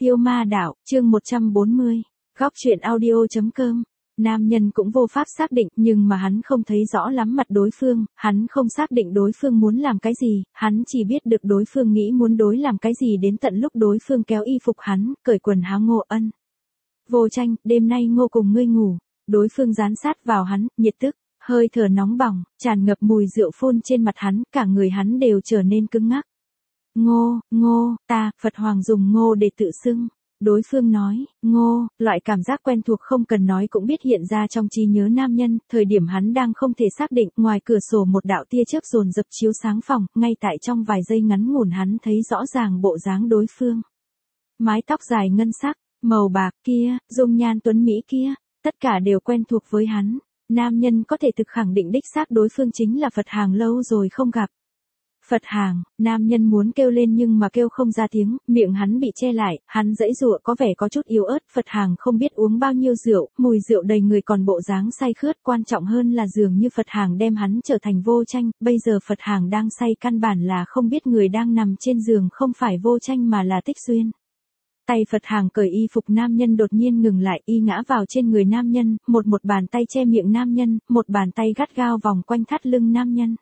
Yêu ma đạo, chương 140. Góc truyện audio.com. Nam nhân cũng vô pháp xác định, nhưng mà hắn không thấy rõ lắm mặt đối phương, hắn không xác định đối phương muốn làm cái gì, hắn chỉ biết được đối phương nghĩ muốn đối làm cái gì đến tận lúc đối phương kéo y phục hắn, cởi quần áo. Ngô Ân. Vô Tranh, đêm nay Ngô cùng ngươi ngủ. Đối phương dán sát vào hắn, nhiệt tức, hơi thở nóng bỏng, tràn ngập mùi rượu phun trên mặt hắn, cả người hắn đều trở nên cứng ngắc. Ngô, ta, Phật Hoàng dùng Ngô để tự xưng. Đối phương nói, Ngô, loại cảm giác quen thuộc không cần nói cũng biết hiện ra trong trí nhớ nam nhân, thời điểm hắn đang không thể xác định, ngoài cửa sổ một đạo tia chớp dồn dập chiếu sáng phòng, ngay tại trong vài giây ngắn ngủn hắn thấy rõ ràng bộ dáng đối phương. Mái tóc dài ngân sắc, màu bạc kia, dung nhan tuấn mỹ kia, tất cả đều quen thuộc với hắn. Nam nhân có thể thực khẳng định đích xác đối phương chính là Phật Hàng, lâu rồi không gặp. Phật Hàng, nam nhân muốn kêu lên nhưng mà kêu không ra tiếng, miệng hắn bị che lại, hắn giãy giụa có vẻ có chút yếu ớt. Phật Hàng không biết uống bao nhiêu rượu, mùi rượu đầy người còn bộ dáng say khướt, quan trọng hơn là dường như Phật Hàng đem hắn trở thành Vô Tranh, bây giờ Phật Hàng đang say căn bản là không biết người đang nằm trên giường không phải Vô Tranh mà là Tích Xuyên. Tay Phật Hàng cởi y phục nam nhân đột nhiên ngừng lại, y ngã vào trên người nam nhân, một bàn tay che miệng nam nhân, một bàn tay gắt gao vòng quanh thắt lưng nam nhân.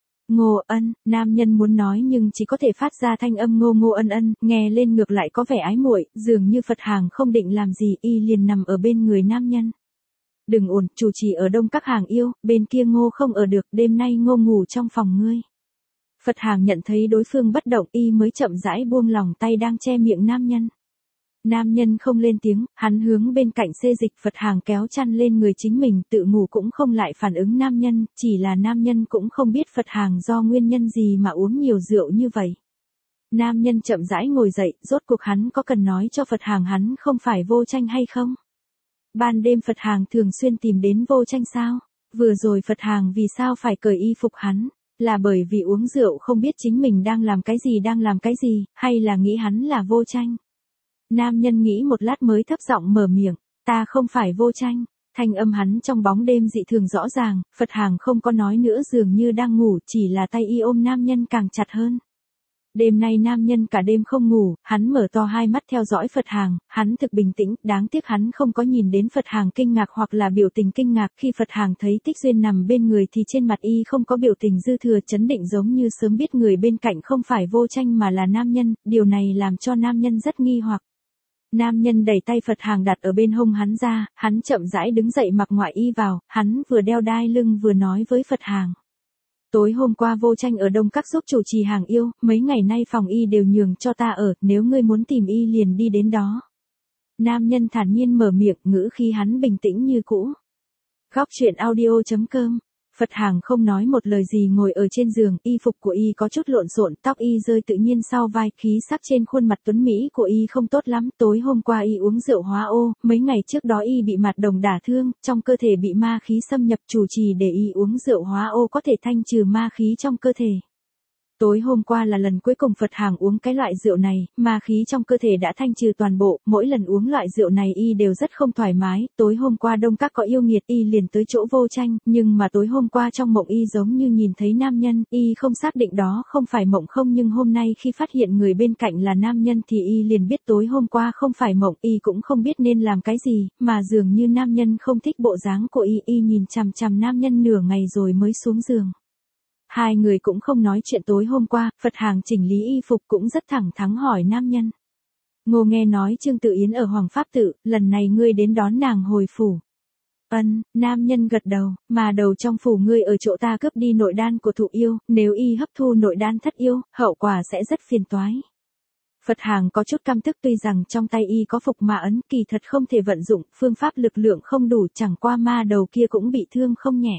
Ngô Ân, nam nhân muốn nói nhưng chỉ có thể phát ra thanh âm Ngô Ân, nghe lên ngược lại có vẻ ái muội, dường như Phật Hàng không định làm gì, y liền nằm ở bên người nam nhân. Đừng ồn, chủ trì ở Đông các hàng yêu, bên kia Ngô không ở được, đêm nay Ngô ngủ trong phòng ngươi. Phật Hàng nhận thấy đối phương bất động, y mới chậm rãi buông lòng tay đang che miệng nam nhân. Nam nhân không lên tiếng, hắn hướng bên cạnh xê dịch. Phật Hàng kéo chăn lên người chính mình, tự ngủ cũng không lại phản ứng nam nhân, chỉ là nam nhân cũng không biết Phật Hàng do nguyên nhân gì mà uống nhiều rượu như vậy. Nam nhân chậm rãi ngồi dậy, rốt cuộc hắn có cần nói cho Phật Hàng hắn không phải Vô Tranh hay không? Ban đêm Phật Hàng thường xuyên tìm đến Vô Tranh sao? Vừa rồi Phật Hàng vì sao phải cởi y phục hắn? Là bởi vì uống rượu không biết chính mình đang làm cái gì, hay là nghĩ hắn là Vô Tranh? Nam nhân nghĩ một lát mới thấp giọng mở miệng, ta không phải Vô Tranh. Thanh âm hắn trong bóng đêm dị thường rõ ràng. Phật Hàng không có nói nữa, dường như đang ngủ, chỉ là tay y ôm nam nhân càng chặt hơn. Đêm nay nam nhân cả đêm không ngủ, hắn mở to hai mắt theo dõi Phật Hàng, hắn thực bình tĩnh, đáng tiếc hắn không có nhìn đến Phật Hàng kinh ngạc hoặc là biểu tình kinh ngạc. Khi Phật Hàng thấy Tích Xuyên nằm bên người thì trên mặt y không có biểu tình dư thừa, chấn định giống như sớm biết người bên cạnh không phải Vô Tranh mà là nam nhân, điều này làm cho nam nhân rất nghi hoặc. Nam nhân đẩy tay Phật Hàng đặt ở bên hông hắn ra, hắn chậm rãi đứng dậy mặc ngoại y vào, hắn vừa đeo đai lưng vừa nói với Phật Hàng. Tối hôm qua Vô Tranh ở Đông Các giúp chủ trì hàng yêu, mấy ngày nay phòng y đều nhường cho ta ở, nếu ngươi muốn tìm y liền đi đến đó. Nam nhân thản nhiên mở miệng, ngữ khí hắn bình tĩnh như cũ. Góc truyện audio.com. Phật Hàng không nói một lời gì ngồi ở trên giường, y phục của y có chút lộn xộn, tóc y rơi tự nhiên sau vai, khí sắc trên khuôn mặt tuấn mỹ của y không tốt lắm, tối hôm qua y uống rượu hóa ô, mấy ngày trước đó y bị mạt đồng đả thương, trong cơ thể bị ma khí xâm nhập, chủ trì để y uống rượu hóa ô có thể thanh trừ ma khí trong cơ thể. Tối hôm qua là lần cuối cùng Phật Hàng uống cái loại rượu này, ma khí trong cơ thể đã thanh trừ toàn bộ, mỗi lần uống loại rượu này y đều rất không thoải mái. Tối hôm qua Đông Các có yêu nghiệt, y liền tới chỗ Vô Tranh, nhưng mà tối hôm qua trong mộng y giống như nhìn thấy nam nhân, y không xác định đó không phải mộng không, nhưng hôm nay khi phát hiện người bên cạnh là nam nhân thì y liền biết tối hôm qua không phải mộng. Y cũng không biết nên làm cái gì, mà dường như nam nhân không thích bộ dáng của y nhìn chằm chằm nam nhân nửa ngày rồi mới xuống giường. Hai người cũng không nói chuyện tối hôm qua. Phật Hàng chỉnh lý y phục cũng rất thẳng thắn hỏi nam nhân. Ngô nghe nói Trương Tự Yến ở Hoàng Pháp Tự, lần này ngươi đến đón nàng hồi phủ. Nam nhân gật đầu, mà đầu trong phủ ngươi ở chỗ ta cướp đi nội đan của thụ yêu, nếu y hấp thu nội đan thất yêu, hậu quả sẽ rất phiền toái. Phật Hàng có chút căm tức, tuy rằng trong tay y có phục ma ấn, kỳ thật không thể vận dụng, phương pháp lực lượng không đủ, chẳng qua ma đầu kia cũng bị thương không nhẹ.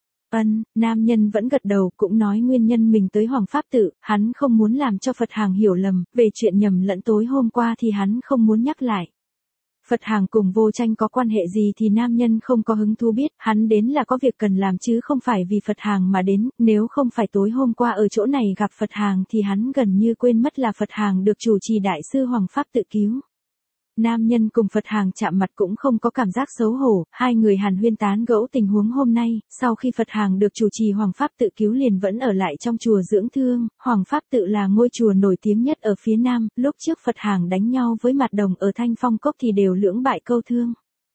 Nam nhân vẫn gật đầu, cũng nói nguyên nhân mình tới Hoàng Pháp Tự, hắn không muốn làm cho Phật Hàng hiểu lầm, về chuyện nhầm lẫn tối hôm qua thì hắn không muốn nhắc lại. Phật Hàng cùng Vô Tranh có quan hệ gì thì nam nhân không có hứng thú biết, hắn đến là có việc cần làm chứ không phải vì Phật Hàng mà đến, nếu không phải tối hôm qua ở chỗ này gặp Phật Hàng thì hắn gần như quên mất là Phật Hàng được chủ trì đại sư Hoàng Pháp Tự cứu. Nam nhân cùng Phật Hàng chạm mặt cũng không có cảm giác xấu hổ, hai người hàn huyên tán gẫu tình huống hôm nay, sau khi Phật Hàng được chủ trì Hoàng Pháp Tự cứu liền vẫn ở lại trong chùa dưỡng thương, Hoàng Pháp Tự là ngôi chùa nổi tiếng nhất ở phía Nam, lúc trước Phật Hàng đánh nhau với Mạt Đồng ở Thanh Phong Cốc thì đều lưỡng bại câu thương.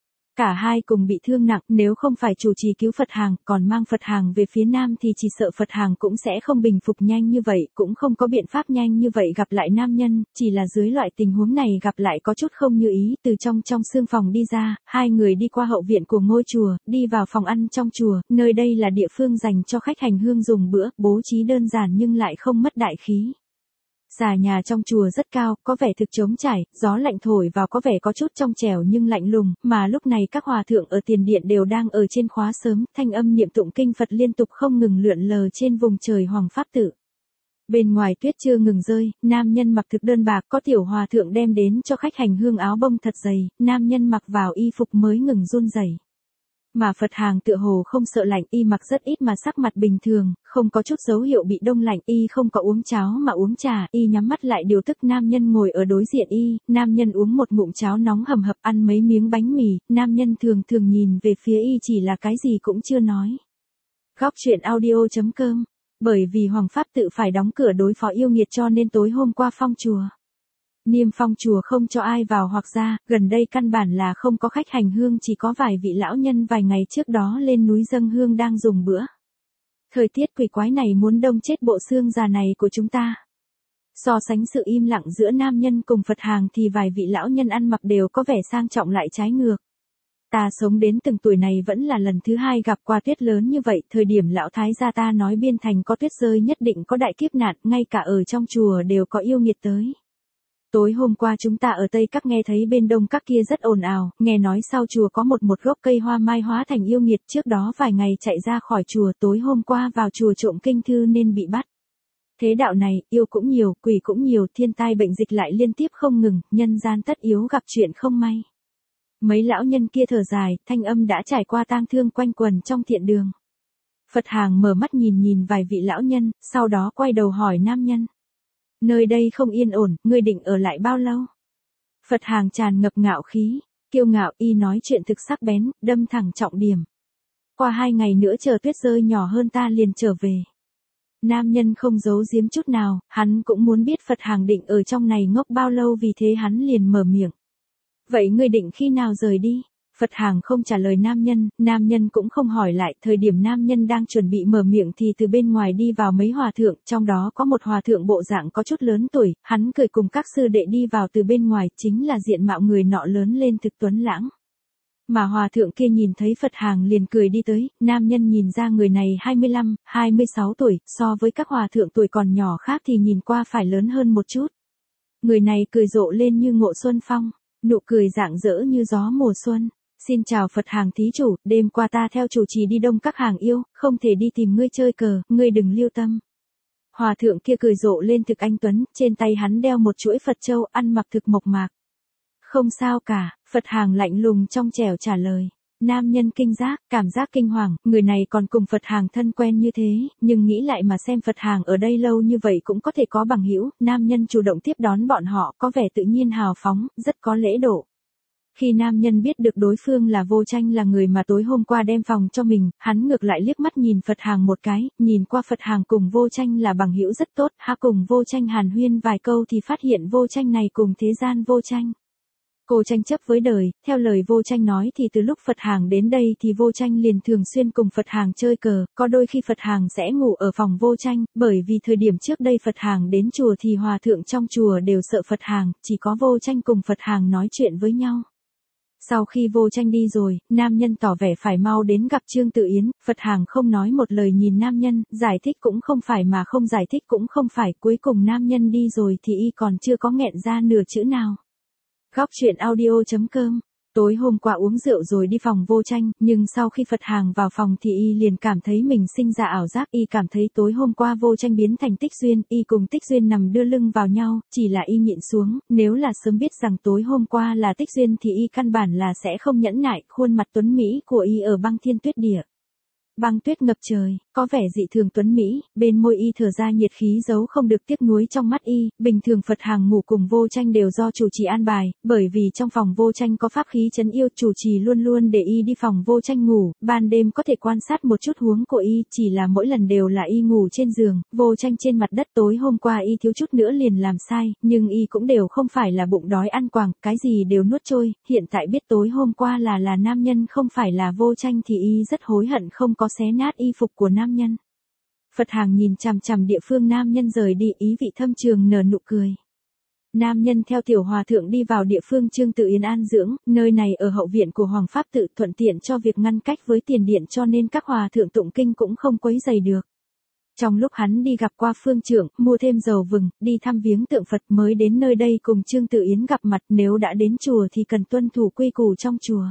Cả hai cùng bị thương nặng, nếu không phải chủ trì cứu Phật Hàng, còn mang Phật Hàng về phía Nam thì chỉ sợ Phật Hàng cũng sẽ không bình phục nhanh như vậy, cũng không có biện pháp nhanh như vậy gặp lại nam nhân, chỉ là dưới loại tình huống này gặp lại có chút không như ý, từ trong xương phòng đi ra, hai người đi qua hậu viện của ngôi chùa, đi vào phòng ăn trong chùa, nơi đây là địa phương dành cho khách hành hương dùng bữa, bố trí đơn giản nhưng lại không mất đại khí. Xà nhà trong chùa rất cao, có vẻ thực trống trải, gió lạnh thổi vào có vẻ có chút trong trẻo nhưng lạnh lùng, mà lúc này các hòa thượng ở tiền điện đều đang ở trên khóa sớm, thanh âm niệm tụng kinh Phật liên tục không ngừng lượn lờ trên vùng trời Hoàng Pháp Tự. Bên ngoài tuyết chưa ngừng rơi, nam nhân mặc thực đơn bạc có tiểu hòa thượng đem đến cho khách hành hương áo bông thật dày, nam nhân mặc vào y phục mới ngừng run rẩy. Mà Phật Hàng tựa hồ không sợ lạnh, y mặc rất ít mà sắc mặt bình thường, không có chút dấu hiệu bị đông lạnh, y không có uống cháo mà uống trà, y nhắm mắt lại điều tức. Nam nhân ngồi ở đối diện y, nam nhân uống một ngụm cháo nóng hầm hập, ăn mấy miếng bánh mì, nam nhân thường thường nhìn về phía y chỉ là cái gì cũng chưa nói. Góc truyện audio.com. Bởi vì Hoàng Pháp Tự phải đóng cửa đối phó yêu nghiệt cho nên tối hôm qua phong chùa. Niêm phong chùa không cho ai vào hoặc ra, gần đây căn bản là không có khách hành hương, chỉ có vài vị lão nhân vài ngày trước đó lên núi dâng hương đang dùng bữa. Thời tiết quỷ quái này muốn đông chết bộ xương già này của chúng ta. So sánh sự im lặng giữa nam nhân cùng Phật Hàng thì vài vị lão nhân ăn mặc đều có vẻ sang trọng lại trái ngược. Ta sống đến từng tuổi này vẫn là lần thứ hai gặp qua tuyết lớn như vậy, thời điểm lão thái gia ta nói Biên Thành có tuyết rơi nhất định có đại kiếp nạn, ngay cả ở trong chùa đều có yêu nghiệt tới. Tối hôm qua chúng ta ở Tây Các nghe thấy bên Đông Các kia rất ồn ào, nghe nói sau chùa có một gốc cây hoa mai hóa thành yêu nghiệt, trước đó vài ngày chạy ra khỏi chùa, tối hôm qua vào chùa trộm kinh thư nên bị bắt. Thế đạo này, yêu cũng nhiều, quỷ cũng nhiều, thiên tai bệnh dịch lại liên tiếp không ngừng, nhân gian tất yếu gặp chuyện không may. Mấy lão nhân kia thở dài, thanh âm đã trải qua tang thương quanh quần trong thiện đường. Phật Hàng mở mắt nhìn vài vị lão nhân, sau đó quay đầu hỏi nam nhân. Nơi đây không yên ổn, ngươi định ở lại bao lâu? Phật Hàng tràn ngập ngạo khí, kiêu ngạo, y nói chuyện thực sắc bén, đâm thẳng trọng điểm. Qua 2 ngày nữa chờ tuyết rơi nhỏ hơn ta liền trở về. Nam nhân không giấu giếm chút nào, hắn cũng muốn biết Phật Hàng định ở trong này ngốc bao lâu, vì thế hắn liền mở miệng. Vậy ngươi định khi nào rời đi? Phật Hàng không trả lời nam nhân cũng không hỏi lại, thời điểm nam nhân đang chuẩn bị mở miệng thì từ bên ngoài đi vào mấy hòa thượng, trong đó có một hòa thượng bộ dạng có chút lớn tuổi, hắn cười cùng các sư đệ đi vào từ bên ngoài, chính là diện mạo người nọ lớn lên thực tuấn lãng. Mà hòa thượng kia nhìn thấy Phật Hàng liền cười đi tới, nam nhân nhìn ra người này 25, 26 tuổi, so với các hòa thượng tuổi còn nhỏ khác thì nhìn qua phải lớn hơn một chút. Người này cười rộ lên như ngộ xuân phong, nụ cười rạng rỡ như gió mùa xuân. Xin chào Phật Hàng thí chủ, đêm qua ta theo chủ trì đi Đông Các hàng yêu, không thể đi tìm ngươi chơi cờ, ngươi đừng lưu tâm. Hòa thượng kia cười rộ lên thực anh tuấn, trên tay hắn đeo một chuỗi Phật châu, ăn mặc thực mộc mạc. Không sao cả, Phật Hàng lạnh lùng trong trẻo trả lời. Nam nhân kinh giác, cảm giác kinh hoàng, người này còn cùng Phật Hàng thân quen như thế, nhưng nghĩ lại mà xem Phật Hàng ở đây lâu như vậy cũng có thể có bằng hữu, nam nhân chủ động tiếp đón bọn họ, có vẻ tự nhiên hào phóng, rất có lễ độ. Khi nam nhân biết được đối phương là Vô Tranh, là người mà tối hôm qua đem phòng cho mình, hắn ngược lại liếc mắt nhìn Phật Hàng một cái, nhìn qua Phật Hàng cùng Vô Tranh là bằng hữu rất tốt, cùng Vô Tranh hàn huyên vài câu thì phát hiện Vô Tranh này cùng thế gian Vô Tranh. Cô tranh chấp với đời, theo lời Vô Tranh nói thì từ lúc Phật Hàng đến đây thì Vô Tranh liền thường xuyên cùng Phật Hàng chơi cờ, có đôi khi Phật Hàng sẽ ngủ ở phòng Vô Tranh, bởi vì thời điểm trước đây Phật Hàng đến chùa thì hòa thượng trong chùa đều sợ Phật Hàng, chỉ có Vô Tranh cùng Phật Hàng nói chuyện với nhau. Sau khi Vô Tranh đi rồi, nam nhân tỏ vẻ phải mau đến gặp Trương Tự Yến, Phật Hàng không nói một lời nhìn nam nhân, giải thích cũng không phải mà không giải thích cũng không phải, cuối cùng nam nhân đi rồi thì y còn chưa có nghẹn ra nửa chữ nào. Góc truyện audio.com. Tối hôm qua uống rượu rồi đi phòng Vô Tranh, nhưng sau khi Phật Hàng vào phòng thì y liền cảm thấy mình sinh ra ảo giác, y cảm thấy tối hôm qua Vô Tranh biến thành Tích Duyên, y cùng Tích Duyên nằm đưa lưng vào nhau, chỉ là y nhịn xuống, nếu là sớm biết rằng tối hôm qua là Tích Duyên thì y căn bản là sẽ không nhẫn nại, khuôn mặt tuấn mỹ của y ở Băng Thiên Tuyết Địa. Băng tuyết ngập trời, có vẻ dị thường tuấn mỹ, bên môi y thở ra nhiệt khí giấu không được tiếc nuối trong mắt y, bình thường Phật hàng ngủ cùng Vô Tranh đều do chủ trì an bài, bởi vì trong phòng Vô Tranh có pháp khí trấn yêu, chủ trì luôn luôn để y đi phòng Vô Tranh ngủ, ban đêm có thể quan sát một chút huống của y, chỉ là mỗi lần đều là y ngủ trên giường, Vô Tranh trên mặt đất. Tối hôm qua y thiếu chút nữa liền làm sai, nhưng y cũng đều không phải là bụng đói ăn quàng, cái gì đều nuốt trôi, hiện tại biết tối hôm qua là nam nhân không phải là Vô Tranh thì y rất hối hận không có xé nát y phục của nam nhân. Phật hàng nhìn chằm chằm địa phương nam nhân rời đi, ý vị thâm trường nở nụ cười. Nam nhân theo tiểu hòa thượng đi vào địa phương Trương Tự Yến an dưỡng, nơi này ở hậu viện của Hoàng Pháp Tự, thuận tiện cho việc ngăn cách với tiền điện, cho nên các hòa thượng tụng kinh cũng không quấy rầy được. Trong lúc hắn đi gặp qua phương trưởng, mua thêm dầu vừng, đi thăm viếng tượng Phật, mới đến nơi đây cùng Trương Tự Yến gặp mặt, nếu đã đến chùa thì cần tuân thủ quy củ trong chùa.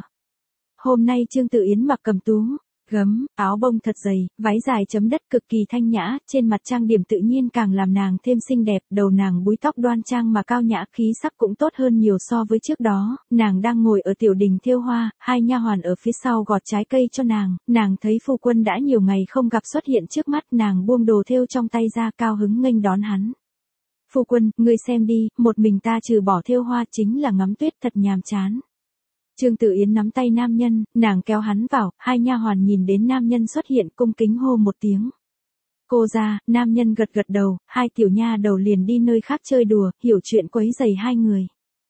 Hôm nay Trương Tự Yến mặc cẩm tú, gấm, áo bông thật dày, váy dài chấm đất cực kỳ thanh nhã, trên mặt trang điểm tự nhiên càng làm nàng thêm xinh đẹp, đầu nàng búi tóc đoan trang mà cao nhã, khí sắc cũng tốt hơn nhiều so với trước đó. Nàng đang ngồi ở tiểu đình thêu hoa, hai nha hoàn ở phía sau gọt trái cây cho nàng thấy phu quân đã nhiều ngày không gặp xuất hiện trước mắt, nàng buông đồ thêu trong tay ra, cao hứng nghênh đón hắn. Phu quân, ngươi xem đi, một mình ta trừ bỏ thêu hoa chính là ngắm tuyết, thật nhàm chán. Trương Tự Yến nắm tay nam nhân, nàng kéo hắn vào, hai nha hoàn nhìn đến nam nhân xuất hiện cung kính hô một tiếng. Cô ra, nam nhân gật gật đầu, hai tiểu nha đầu liền đi nơi khác chơi đùa, hiểu chuyện quấy rầy hai người.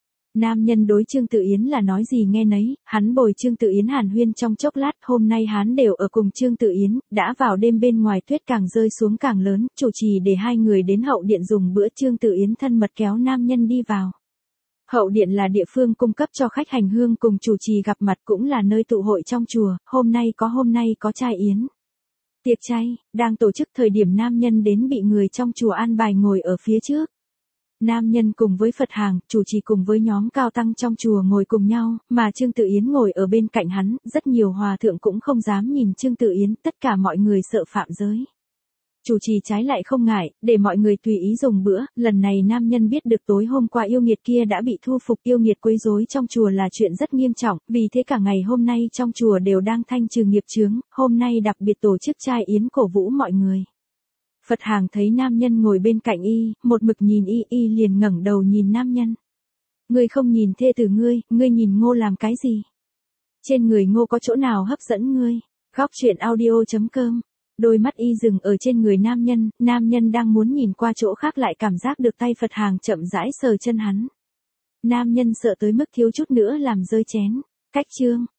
Nam nhân đối Trương Tự Yến là nói gì nghe nấy, hắn bồi Trương Tự Yến hàn huyên trong chốc lát, hôm nay hắn đều ở cùng Trương Tự Yến, đã vào đêm bên ngoài tuyết càng rơi xuống càng lớn, chủ trì để hai người đến hậu điện dùng bữa. Trương Tự Yến thân mật kéo nam nhân đi vào. Hậu điện là địa phương cung cấp cho khách hành hương cùng chủ trì gặp mặt, cũng là nơi tụ hội trong chùa, hôm nay có trai yến. Tiệc chay, đang tổ chức thời điểm nam nhân đến bị người trong chùa an bài ngồi ở phía trước. Nam nhân cùng với Phật hàng, chủ trì cùng với nhóm cao tăng trong chùa ngồi cùng nhau, mà Trương Tự Yến ngồi ở bên cạnh hắn, rất nhiều hòa thượng cũng không dám nhìn Trương Tự Yến, tất cả mọi người sợ phạm giới. Chủ trì trái lại không ngại, để mọi người tùy ý dùng bữa, lần này nam nhân biết được tối hôm qua yêu nghiệt kia đã bị thu phục, yêu nghiệt quấy rối trong chùa là chuyện rất nghiêm trọng, vì thế cả ngày hôm nay trong chùa đều đang thanh trừ nghiệp chướng, hôm nay đặc biệt tổ chức trai yến cổ vũ mọi người. Phật hàng thấy nam nhân ngồi bên cạnh y, một mực nhìn y liền ngẩng đầu nhìn nam nhân. Ngươi không nhìn thê tử ngươi nhìn Ngô làm cái gì? Trên người Ngô có chỗ nào hấp dẫn ngươi? Góc truyện audio.com. Đôi mắt y dừng ở trên người nam nhân đang muốn nhìn qua chỗ khác lại cảm giác được tay Phật hàng chậm rãi sờ chân hắn. Nam nhân sợ tới mức thiếu chút nữa làm rơi chén. Cách chương.